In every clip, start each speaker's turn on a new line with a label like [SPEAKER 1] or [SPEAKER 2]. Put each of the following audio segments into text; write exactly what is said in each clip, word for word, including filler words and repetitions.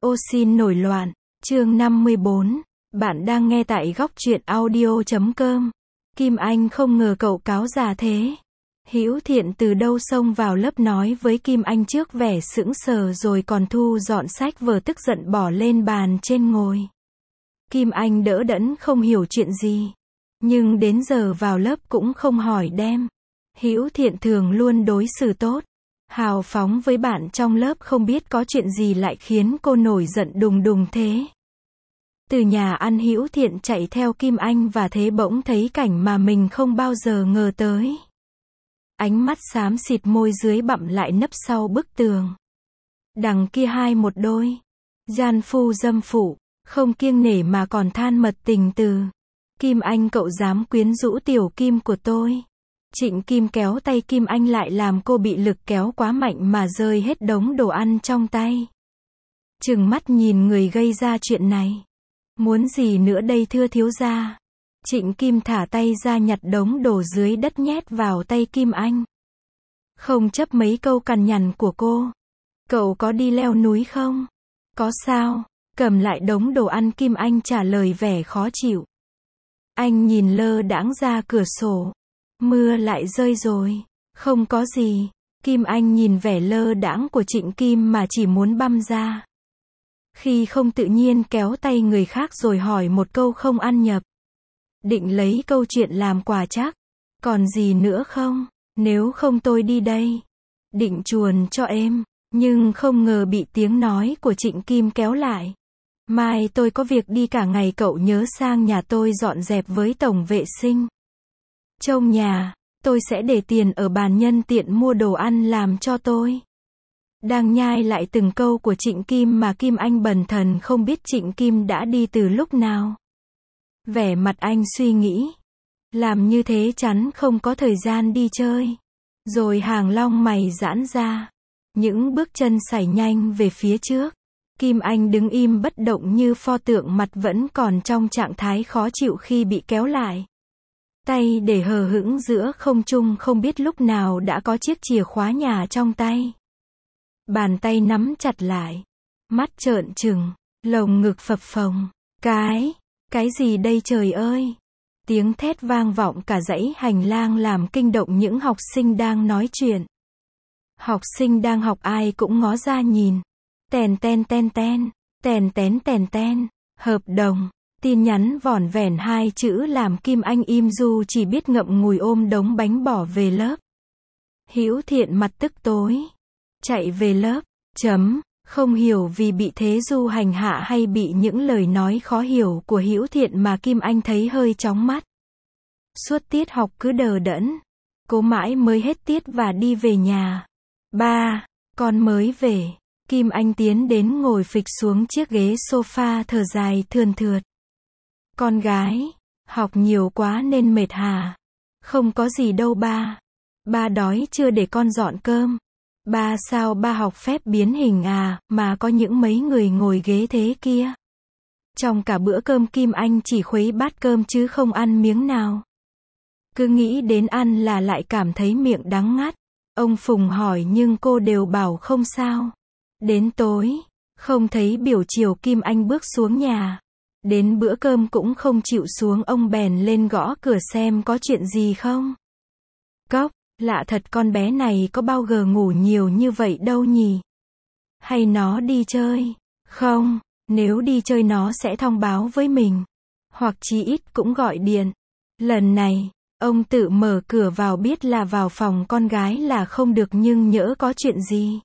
[SPEAKER 1] ô xin nổi loạn, chương năm mươi bốn. Bạn đang nghe tại góc truyện audio chấm com. Kim Anh không ngờ cậu cáo già thế. Hữu Thiện từ đâu xông vào lớp nói với Kim Anh trước vẻ sững sờ rồi còn thu dọn sách vở tức giận bỏ lên bàn trên ngồi. Kim Anh đỡ đẫn không hiểu chuyện gì. Nhưng đến giờ vào lớp cũng không hỏi đem. Hữu Thiện thường luôn đối xử tốt, hào phóng với bạn trong lớp, không biết có chuyện gì lại khiến cô nổi giận đùng đùng thế. Từ nhà ăn Hữu Thiện chạy theo Kim Anh và thế bỗng thấy cảnh mà mình không bao giờ ngờ tới. Ánh mắt xám xịt, môi dưới bặm lại nấp sau bức tường. Đằng kia hai một đôi gian phu dâm phụ, không kiêng nể mà còn than mật tình từ. Kim Anh, cậu dám quyến rũ tiểu Kim của tôi. Trịnh Kim kéo tay Kim Anh lại làm cô bị lực kéo quá mạnh mà rơi hết đống đồ ăn trong tay. Trừng mắt nhìn người gây ra chuyện này. Muốn gì nữa đây thưa thiếu gia? Trịnh Kim thả tay ra nhặt đống đồ dưới đất nhét vào tay Kim Anh. Không chấp mấy câu cằn nhằn của cô. Cậu có đi leo núi không? Có sao? Cầm lại đống đồ ăn, Kim Anh trả lời vẻ khó chịu. Anh nhìn lơ đãng ra cửa sổ. Mưa lại rơi rồi. Không có gì. Kim Anh nhìn vẻ lơ đãng của Trịnh Kim mà chỉ muốn băm ra. Khi không tự nhiên kéo tay người khác rồi hỏi một câu không ăn nhập. Định lấy câu chuyện làm quà chắc. Còn gì nữa không? Nếu không tôi đi đây. Định chuồn cho em. Nhưng không ngờ bị tiếng nói của Trịnh Kim kéo lại. Mai tôi có việc đi cả ngày, cậu nhớ sang nhà tôi dọn dẹp với tổng vệ sinh. Trông nhà, tôi sẽ để tiền ở bàn, nhân tiện mua đồ ăn làm cho tôi. Đang nhai lại từng câu của Trịnh Kim mà Kim Anh bần thần không biết Trịnh Kim đã đi từ lúc nào. Vẻ mặt anh suy nghĩ. Làm như thế chắn không có thời gian đi chơi. Rồi hàng lông mày giãn ra. Những bước chân sải nhanh về phía trước. Kim Anh đứng im bất động như pho tượng, mặt vẫn còn trong trạng thái khó chịu khi bị kéo lại. Tay để hờ hững giữa không trung, không biết lúc nào đã có chiếc chìa khóa nhà trong tay. Bàn tay nắm chặt lại. Mắt trợn trừng. Lồng ngực phập phồng. Cái, cái gì đây trời ơi? Tiếng thét vang vọng cả dãy hành lang làm kinh động những học sinh đang nói chuyện. Học sinh đang học ai cũng ngó ra nhìn. Tèn ten ten ten, tèn tén tèn ten, hợp đồng, tin nhắn vỏn vẹn hai chữ làm Kim Anh im du, chỉ biết ngậm ngùi ôm đống bánh bỏ về lớp. Hữu Thiện mặt tức tối. Chạy về lớp, chấm, không hiểu vì bị thế du hành hạ hay bị những lời nói khó hiểu của Hữu Thiện mà Kim Anh thấy hơi chóng mắt. Suốt tiết học cứ đờ đẫn. Cố mãi mới hết tiết và đi về nhà. Ba, con mới về. Kim Anh tiến đến ngồi phịch xuống chiếc ghế sofa, thở dài thườn thượt. Con gái, học nhiều quá nên mệt hả? Không có gì đâu ba. Ba đói chưa để con dọn cơm. Ba sao ba học phép biến hình à, mà có những mấy người ngồi ghế thế kia. Trong cả bữa cơm Kim Anh chỉ khuấy bát cơm chứ không ăn miếng nào. Cứ nghĩ đến ăn là lại cảm thấy miệng đắng ngắt. Ông Phùng hỏi nhưng cô đều bảo không sao. Đến tối, không thấy biểu chiều Kim Anh bước xuống nhà. Đến bữa cơm cũng không chịu xuống, ông bèn lên gõ cửa xem có chuyện gì không. Cốc, lạ thật, con bé này có bao giờ ngủ nhiều như vậy đâu nhỉ? Hay nó đi chơi? Không, nếu đi chơi nó sẽ thông báo với mình. Hoặc chí ít cũng gọi điện. Lần này, ông tự mở cửa vào, biết là vào phòng con gái là không được, nhưng nhỡ có chuyện gì.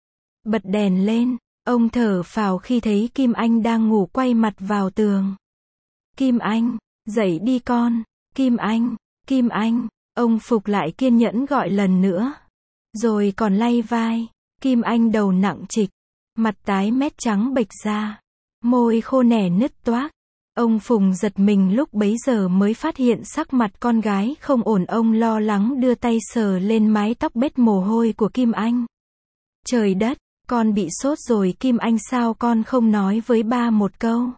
[SPEAKER 1] Bật đèn lên, ông thở phào khi thấy Kim Anh đang ngủ quay mặt vào tường. Kim Anh, dậy đi con. Kim Anh, Kim Anh, ông Phục lại kiên nhẫn gọi lần nữa. Rồi còn lay vai. Kim Anh đầu nặng trịch, mặt tái mét trắng bệch ra. Môi khô nẻ nứt toác. Ông Phùng giật mình lúc bấy giờ mới phát hiện sắc mặt con gái không ổn, ông lo lắng đưa tay sờ lên mái tóc bết mồ hôi của Kim Anh. Trời đất! Con bị sốt rồi Kim Anh, sao con không nói với ba một câu?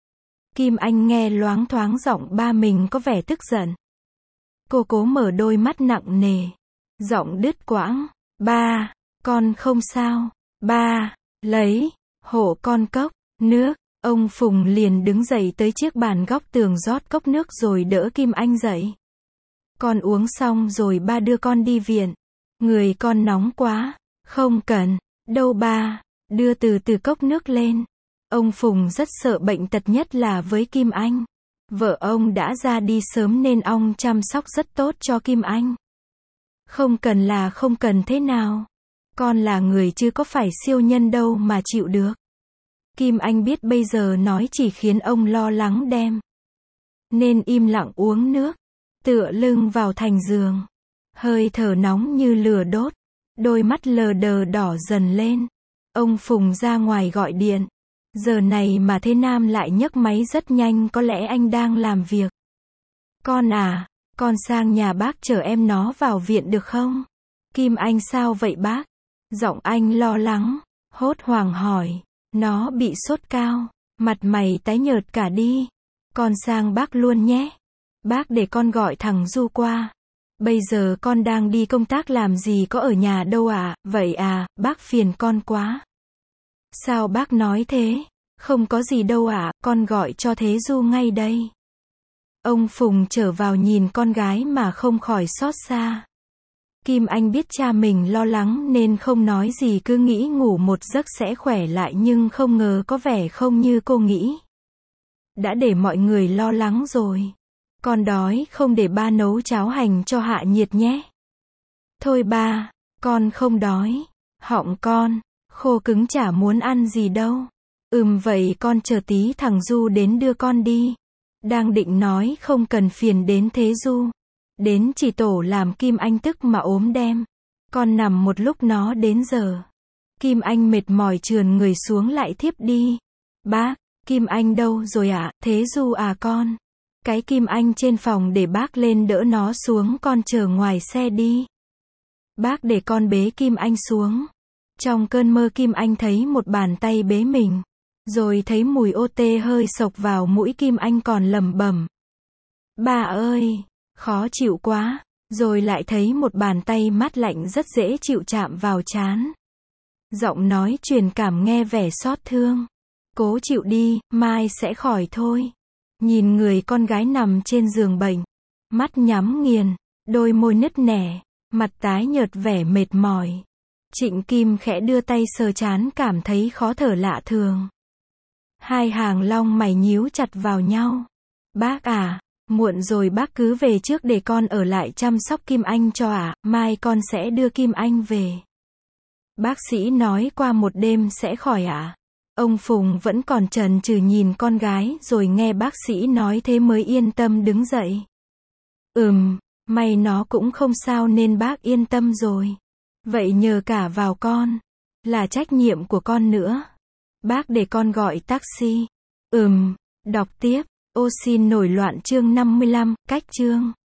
[SPEAKER 1] Kim Anh nghe loáng thoáng giọng ba mình có vẻ tức giận. Cô cố mở đôi mắt nặng nề. Giọng đứt quãng. Ba, con không sao. Ba, lấy Hộ con cốc, nước. Ông Phùng liền đứng dậy tới chiếc bàn góc tường rót cốc nước rồi đỡ Kim Anh dậy. Con uống xong rồi ba đưa con đi viện. Người con nóng quá. Không cần. Đâu ba. Đưa từ từ cốc nước lên. Ông Phùng rất sợ bệnh tật, nhất là với Kim Anh. Vợ ông đã ra đi sớm nên ông chăm sóc rất tốt cho Kim Anh. Không cần là không cần thế nào. Con là người chứ có phải siêu nhân đâu mà chịu được. Kim Anh biết bây giờ nói chỉ khiến ông lo lắng đem. Nên im lặng uống nước. Tựa lưng vào thành giường. Hơi thở nóng như lửa đốt. Đôi mắt lờ đờ đỏ dần lên. Ông Phùng ra ngoài gọi điện. Giờ này mà thế Nam lại nhấc máy rất nhanh, có lẽ anh đang làm việc. Con à, con sang nhà bác chở em nó vào viện được không? Kim Anh sao vậy bác? Giọng anh lo lắng, hốt hoảng hỏi. Nó bị sốt cao, mặt mày tái nhợt cả đi. Con sang bác luôn nhé. Bác để con gọi thằng Du qua. Bây giờ con đang đi công tác làm gì có ở nhà đâu à, vậy à, bác phiền con quá. Sao bác nói thế? Không có gì đâu ạ, à, con gọi cho Thế Du ngay đây. Ông Phùng trở vào nhìn con gái mà không khỏi xót xa. Kim Anh biết cha mình lo lắng nên không nói gì, cứ nghĩ ngủ một giấc sẽ khỏe lại, nhưng không ngờ có vẻ không như cô nghĩ. Đã để mọi người lo lắng rồi. Con đói không, để ba nấu cháo hành cho hạ nhiệt nhé. Thôi ba, con không đói. Họng con khô cứng chả muốn ăn gì đâu. Ừm vậy con chờ tí thằng Du đến đưa con đi. Đang định nói không cần phiền đến Thế Du. Đến chỉ tổ làm Kim Anh tức mà ốm đem. Con nằm một lúc nó đến giờ. Kim Anh mệt mỏi trườn người xuống lại thiếp đi. Bác, Kim Anh đâu rồi ạ? À? Thế Du à con? Cái Kim Anh trên phòng để bác lên đỡ nó xuống, con chờ ngoài xe đi. Bác để con bế Kim Anh xuống. Trong cơn mơ Kim Anh thấy một bàn tay bế mình. Rồi thấy mùi ô tê hơi sộc vào mũi, Kim Anh còn lẩm bẩm. Ba ơi, khó chịu quá. Rồi lại thấy một bàn tay mát lạnh rất dễ chịu chạm vào trán. Giọng nói truyền cảm nghe vẻ xót thương. Cố chịu đi, mai sẽ khỏi thôi. Nhìn người con gái nằm trên giường bệnh. Mắt nhắm nghiền, đôi môi nứt nẻ, mặt tái nhợt vẻ mệt mỏi. Trịnh Kim khẽ đưa tay sờ trán, cảm thấy khó thở lạ thường. Hai hàng lông mày nhíu chặt vào nhau. Bác à, muộn rồi, bác cứ về trước để con ở lại chăm sóc Kim Anh cho ạ, à, mai con sẽ đưa Kim Anh về. Bác sĩ nói qua một đêm sẽ khỏi ạ. À? Ông Phùng vẫn còn chần chừ nhìn con gái, rồi nghe bác sĩ nói thế mới yên tâm đứng dậy. Ừm, may nó cũng không sao nên bác yên tâm rồi. Vậy nhờ cả vào con. Là trách nhiệm của con nữa. Bác để con gọi taxi. Ừm, đọc tiếp. Ô xin nổi loạn chương năm mươi lăm, cách chương.